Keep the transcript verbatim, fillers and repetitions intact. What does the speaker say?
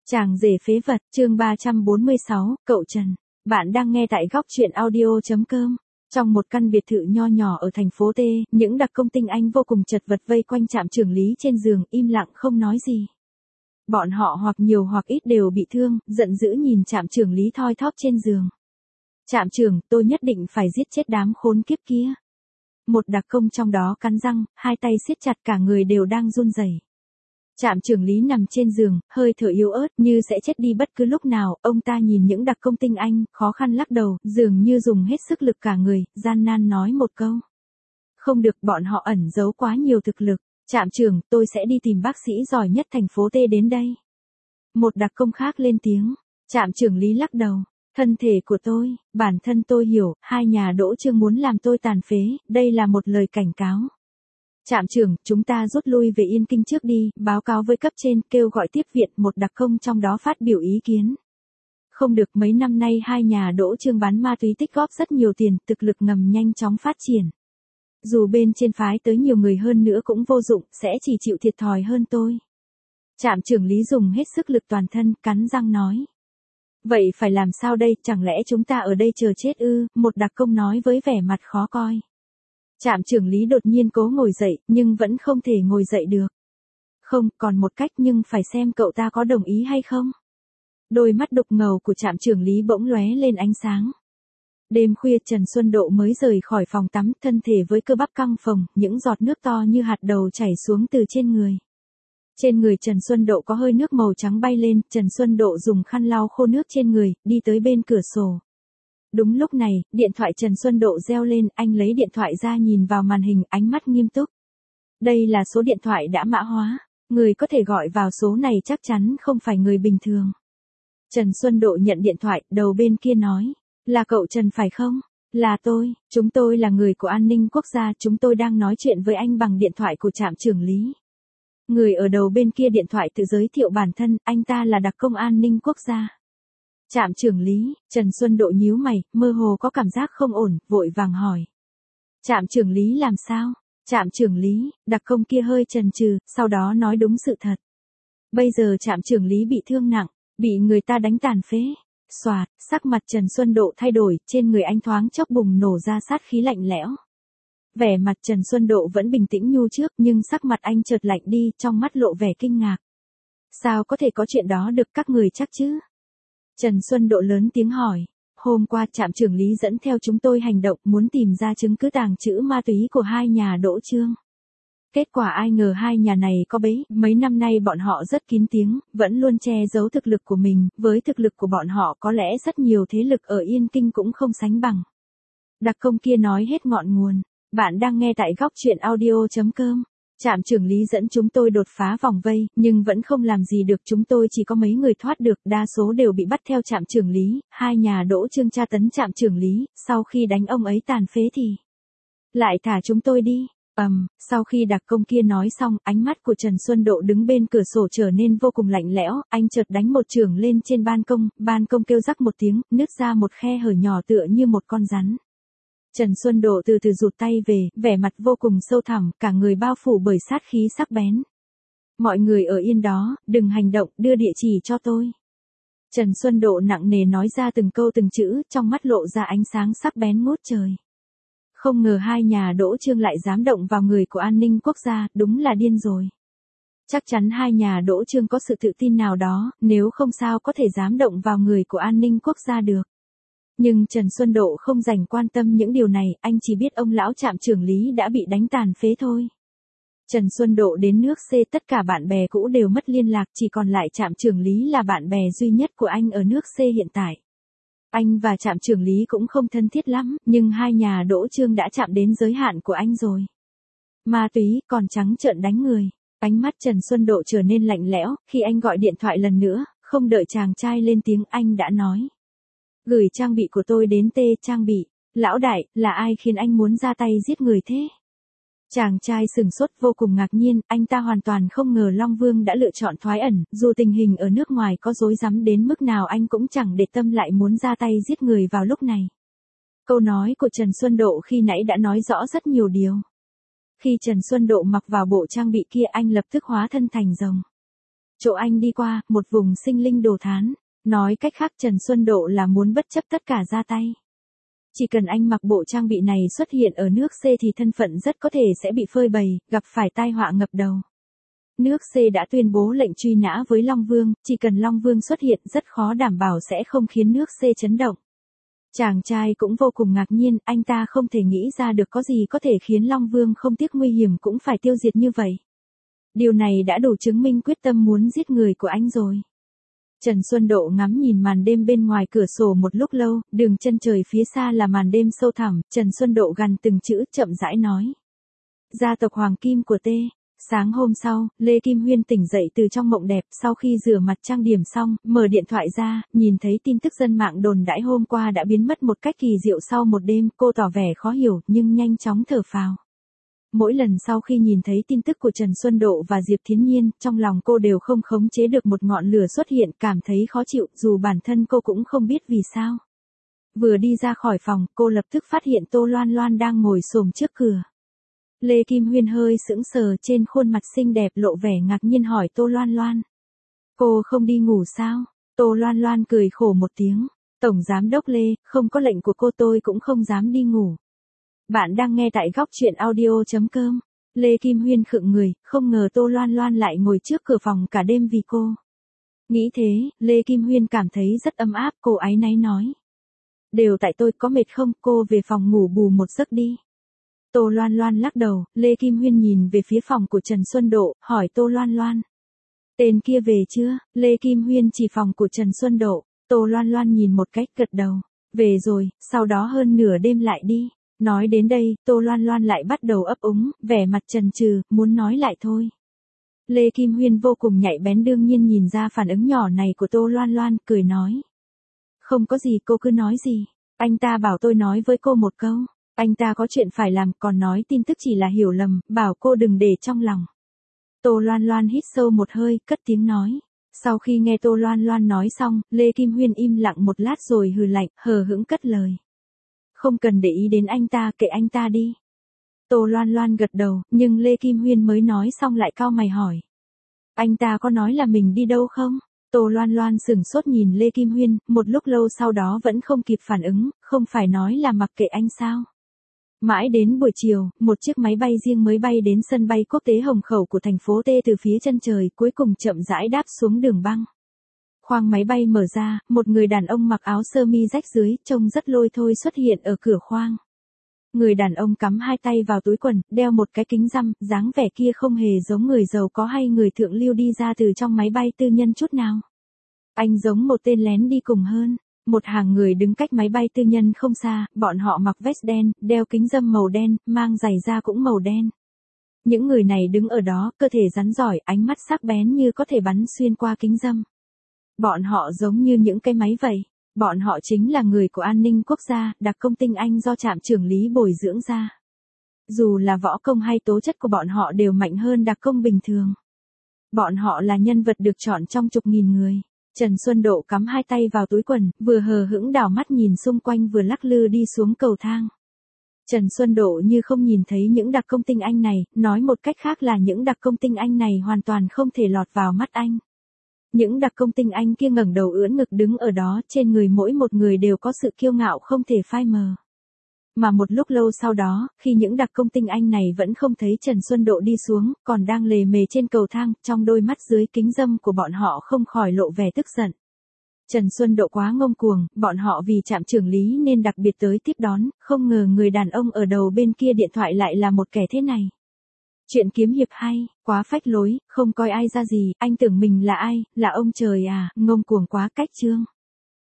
Chàng rể phế vật, chương ba trăm bốn mươi sáu, cậu Trần. Bạn đang nghe tại góc truyện audio chấm com. Trong một căn biệt thự nho nhỏ ở thành phố T, những đặc công tinh Anh vô cùng chật vật vây quanh trạm trưởng lý trên giường, im lặng không nói gì. Bọn họ hoặc nhiều hoặc ít đều bị thương, giận dữ nhìn trạm trưởng lý thoi thóp trên giường. Trạm trưởng, tôi nhất định phải giết chết đám khốn kiếp kia. Một đặc công trong đó cắn răng, hai tay siết chặt, cả người đều đang run rẩy. Trạm trưởng lý nằm trên giường, hơi thở yếu ớt như sẽ chết đi bất cứ lúc nào, ông ta nhìn những đặc công tinh Anh, khó khăn lắc đầu, dường như dùng hết sức lực cả người, gian nan nói một câu. Không được, bọn họ ẩn giấu quá nhiều thực lực. Trạm trưởng, tôi sẽ đi tìm bác sĩ giỏi nhất thành phố T đến đây. Một đặc công khác lên tiếng. Trạm trưởng lý lắc đầu. Thân thể của tôi, bản thân tôi hiểu, hai nhà Đỗ Trương muốn làm tôi tàn phế, đây là một lời cảnh cáo. Trạm trưởng, chúng ta rút lui về Yên Kinh trước đi, báo cáo với cấp trên, kêu gọi tiếp viện, một đặc công trong đó phát biểu ý kiến. Không được, mấy năm nay hai nhà Đỗ Trương bán ma túy tích góp rất nhiều tiền, thực lực ngầm nhanh chóng phát triển. Dù bên trên phái tới nhiều người hơn nữa cũng vô dụng, sẽ chỉ chịu thiệt thòi hơn tôi. Trạm trưởng lý dùng hết sức lực toàn thân, cắn răng nói. Vậy phải làm sao đây, chẳng lẽ chúng ta ở đây chờ chết ư, một đặc công nói với vẻ mặt khó coi. Trạm trưởng lý đột nhiên cố ngồi dậy, nhưng vẫn không thể ngồi dậy được. Không, còn một cách, nhưng phải xem cậu ta có đồng ý hay không. Đôi mắt đục ngầu của trạm trưởng lý bỗng lóe lên ánh sáng. Đêm khuya Trần Xuân Độ mới rời khỏi phòng tắm, thân thể với cơ bắp căng phồng, những giọt nước to như hạt đậu chảy xuống từ trên người. Trên người Trần Xuân Độ có hơi nước màu trắng bay lên, Trần Xuân Độ dùng khăn lau khô nước trên người, đi tới bên cửa sổ. Đúng lúc này, điện thoại Trần Xuân Độ reo lên, anh lấy điện thoại ra nhìn vào màn hình, ánh mắt nghiêm túc. Đây là số điện thoại đã mã hóa, người có thể gọi vào số này chắc chắn không phải người bình thường. Trần Xuân Độ nhận điện thoại, đầu bên kia nói, là cậu Trần phải không? Là tôi, chúng tôi là người của an ninh quốc gia, chúng tôi đang nói chuyện với anh bằng điện thoại của trạm trưởng lý. Người ở đầu bên kia điện thoại tự giới thiệu bản thân, anh ta là đặc công an ninh quốc gia. Trạm trưởng lý, Trần Xuân Độ nhíu mày, mơ hồ có cảm giác không ổn, vội vàng hỏi. Trạm trưởng lý làm sao? Trạm trưởng lý, đặc công kia hơi chần chừ, sau đó nói đúng sự thật. Bây giờ trạm trưởng lý bị thương nặng, bị người ta đánh tàn phế. Xoạt, sắc mặt Trần Xuân Độ thay đổi, trên người anh thoáng chốc bùng nổ ra sát khí lạnh lẽo. Vẻ mặt Trần Xuân Độ vẫn bình tĩnh như trước, nhưng sắc mặt anh chợt lạnh đi, trong mắt lộ vẻ kinh ngạc. Sao có thể có chuyện đó được, các người chắc chứ? Trần Xuân Độ lớn tiếng hỏi. Hôm qua trạm trưởng lý dẫn theo chúng tôi hành động, muốn tìm ra chứng cứ tàng trữ ma túy của hai nhà Đỗ Trương. Kết quả ai ngờ hai nhà này có bẫy, mấy năm nay bọn họ rất kín tiếng, vẫn luôn che giấu thực lực của mình, với thực lực của bọn họ có lẽ rất nhiều thế lực ở Yên Kinh cũng không sánh bằng. Đặc công kia nói hết ngọn nguồn. Bạn đang nghe tại góc truyện audio chấm com. Trạm trưởng lý dẫn chúng tôi đột phá vòng vây, nhưng vẫn không làm gì được, chúng tôi chỉ có mấy người thoát được, đa số đều bị bắt theo trạm trưởng lý, hai nhà Đỗ Trương tra tấn trạm trưởng lý, sau khi đánh ông ấy tàn phế thì lại thả chúng tôi đi. Ầm, um, sau khi đặc công kia nói xong, ánh mắt của Trần Xuân Độ đứng bên cửa sổ trở nên vô cùng lạnh lẽo, anh chợt đánh một chưởng lên trên ban công, ban công kêu rắc một tiếng, nứt ra một khe hở nhỏ tựa như một con rắn. Trần Xuân Độ từ từ rụt tay về, vẻ mặt vô cùng sâu thẳm, cả người bao phủ bởi sát khí sắc bén. Mọi người ở yên đó, đừng hành động, đưa địa chỉ cho tôi. Trần Xuân Độ nặng nề nói ra từng câu từng chữ, trong mắt lộ ra ánh sáng sắc bén ngút trời. Không ngờ hai nhà Đỗ Trương lại dám động vào người của an ninh quốc gia, đúng là điên rồi. Chắc chắn hai nhà Đỗ Trương có sự tự tin nào đó, nếu không sao có thể dám động vào người của an ninh quốc gia được. Nhưng Trần Xuân Độ không dành quan tâm những điều này, anh chỉ biết ông lão trạm trưởng lý đã bị đánh tàn phế thôi. Trần Xuân Độ đến nước C, tất cả bạn bè cũ đều mất liên lạc, chỉ còn lại trạm trưởng lý là bạn bè duy nhất của anh ở nước C hiện tại. Anh và trạm trưởng lý cũng không thân thiết lắm, nhưng hai nhà Đỗ Trương đã chạm đến giới hạn của anh rồi. Ma túy, còn trắng trợn đánh người. Ánh mắt Trần Xuân Độ trở nên lạnh lẽo, khi anh gọi điện thoại lần nữa, không đợi chàng trai lên tiếng anh đã nói. Gửi trang bị của tôi đến T trang bị. Lão đại, là ai khiến anh muốn ra tay giết người thế? Chàng trai sừng sốt vô cùng ngạc nhiên, anh ta hoàn toàn không ngờ Long Vương đã lựa chọn thoái ẩn, dù tình hình ở nước ngoài có rối rắm đến mức nào anh cũng chẳng để tâm lại muốn ra tay giết người vào lúc này. Câu nói của Trần Xuân Độ khi nãy đã nói rõ rất nhiều điều. Khi Trần Xuân Độ mặc vào bộ trang bị kia anh lập tức hóa thân thành rồng. Chỗ anh đi qua, một vùng sinh linh đồ thán. Nói cách khác Trần Xuân Độ là muốn bất chấp tất cả ra tay. Chỉ cần anh mặc bộ trang bị này xuất hiện ở nước C thì thân phận rất có thể sẽ bị phơi bày, gặp phải tai họa ngập đầu. Nước C đã tuyên bố lệnh truy nã với Long Vương, chỉ cần Long Vương xuất hiện rất khó đảm bảo sẽ không khiến nước C chấn động. Chàng trai cũng vô cùng ngạc nhiên, anh ta không thể nghĩ ra được có gì có thể khiến Long Vương không tiếc nguy hiểm cũng phải tiêu diệt như vậy. Điều này đã đủ chứng minh quyết tâm muốn giết người của anh rồi. Trần Xuân Độ ngắm nhìn màn đêm bên ngoài cửa sổ một lúc lâu, đường chân trời phía xa là màn đêm sâu thẳm, Trần Xuân Độ gằn từng chữ chậm rãi nói. Gia tộc Hoàng Kim của T. Sáng hôm sau, Lê Kim Huyên tỉnh dậy từ trong mộng đẹp, sau khi rửa mặt trang điểm xong, mở điện thoại ra, nhìn thấy tin tức dân mạng đồn đãi hôm qua đã biến mất một cách kỳ diệu sau một đêm, cô tỏ vẻ khó hiểu nhưng nhanh chóng thở phào. Mỗi lần sau khi nhìn thấy tin tức của Trần Xuân Độ và Diệp Thiến Nhiên, trong lòng cô đều không khống chế được một ngọn lửa xuất hiện, cảm thấy khó chịu, dù bản thân cô cũng không biết vì sao. Vừa đi ra khỏi phòng, cô lập tức phát hiện Tô Loan Loan đang ngồi xổm trước cửa. Lê Kim Huyên hơi sững sờ, trên khuôn mặt xinh đẹp lộ vẻ ngạc nhiên hỏi Tô Loan Loan. Cô không đi ngủ sao? Tô Loan Loan cười khổ một tiếng. Tổng Giám đốc Lê, không có lệnh của cô tôi cũng không dám đi ngủ. Bạn đang nghe tại góc truyện audio chấm com. Lê Kim Huyên khựng người, không ngờ Tô Loan Loan lại ngồi trước cửa phòng cả đêm vì cô. Nghĩ thế, Lê Kim Huyên cảm thấy rất ấm áp, cô áy náy nói. Đều tại tôi, có mệt không, cô về phòng ngủ bù một giấc đi. Tô Loan Loan lắc đầu, Lê Kim Huyên nhìn về phía phòng của Trần Xuân Độ, hỏi Tô Loan Loan. Tên kia về chưa? Lê Kim Huyên chỉ phòng của Trần Xuân Độ. Tô Loan Loan nhìn một cách gật đầu. Về rồi, sau đó hơn nửa đêm lại đi. Nói đến đây, Tô Loan Loan lại bắt đầu ấp úng, vẻ mặt chần chừ, muốn nói lại thôi. Lê Kim Huyên vô cùng nhạy bén đương nhiên nhìn ra phản ứng nhỏ này của Tô Loan Loan, cười nói. Không có gì, cô cứ nói gì. Anh ta bảo tôi nói với cô một câu. Anh ta có chuyện phải làm, còn nói tin tức chỉ là hiểu lầm, bảo cô đừng để trong lòng. Tô Loan Loan hít sâu một hơi, cất tiếng nói. Sau khi nghe Tô Loan Loan nói xong, Lê Kim Huyên im lặng một lát rồi hừ lạnh, hờ hững cất lời. Không cần để ý đến anh ta, kệ anh ta đi. Tô Loan Loan gật đầu, nhưng Lê Kim Huyên mới nói xong lại cau mày hỏi. Anh ta có nói là mình đi đâu không? Tô Loan Loan sửng sốt nhìn Lê Kim Huyên, một lúc lâu sau đó vẫn không kịp phản ứng, không phải nói là mặc kệ anh sao? Mãi đến buổi chiều, một chiếc máy bay riêng mới bay đến sân bay quốc tế Hồng Khẩu của thành phố T từ phía chân trời, cuối cùng chậm rãi đáp xuống đường băng. Khoang máy bay mở ra, một người đàn ông mặc áo sơ mi rách dưới, trông rất lôi thôi xuất hiện ở cửa khoang. Người đàn ông cắm hai tay vào túi quần, đeo một cái kính râm, dáng vẻ kia không hề giống người giàu có hay người thượng lưu đi ra từ trong máy bay tư nhân chút nào. Anh giống một tên lén đi cùng hơn. Một hàng người đứng cách máy bay tư nhân không xa, bọn họ mặc vest đen, đeo kính râm màu đen, mang giày da cũng màu đen. Những người này đứng ở đó, cơ thể rắn giỏi, ánh mắt sắc bén như có thể bắn xuyên qua kính râm. Bọn họ giống như những cái máy vậy. Bọn họ chính là người của an ninh quốc gia, đặc công tinh Anh do trạm trưởng lý bồi dưỡng ra. Dù là võ công hay tố chất của bọn họ đều mạnh hơn đặc công bình thường. Bọn họ là nhân vật được chọn trong chục nghìn người. Trần Xuân Độ cắm hai tay vào túi quần, vừa hờ hững đảo mắt nhìn xung quanh vừa lắc lư đi xuống cầu thang. Trần Xuân Độ như không nhìn thấy những đặc công tinh Anh này, nói một cách khác là những đặc công tinh Anh này hoàn toàn không thể lọt vào mắt anh. Những đặc công tinh Anh kia ngẩng đầu ưỡn ngực đứng ở đó, trên người mỗi một người đều có sự kiêu ngạo không thể phai mờ. Mà một lúc lâu sau đó, khi những đặc công tinh Anh này vẫn không thấy Trần Xuân Độ đi xuống, còn đang lề mề trên cầu thang, trong đôi mắt dưới kính râm của bọn họ không khỏi lộ vẻ tức giận. Trần Xuân Độ quá ngông cuồng, bọn họ vì trạm trưởng lý nên đặc biệt tới tiếp đón, không ngờ người đàn ông ở đầu bên kia điện thoại lại là một kẻ thế này. Chuyện kiếm hiệp hay, quá phách lối, không coi ai ra gì, anh tưởng mình là ai, là ông trời à, ngông cuồng quá cách chương.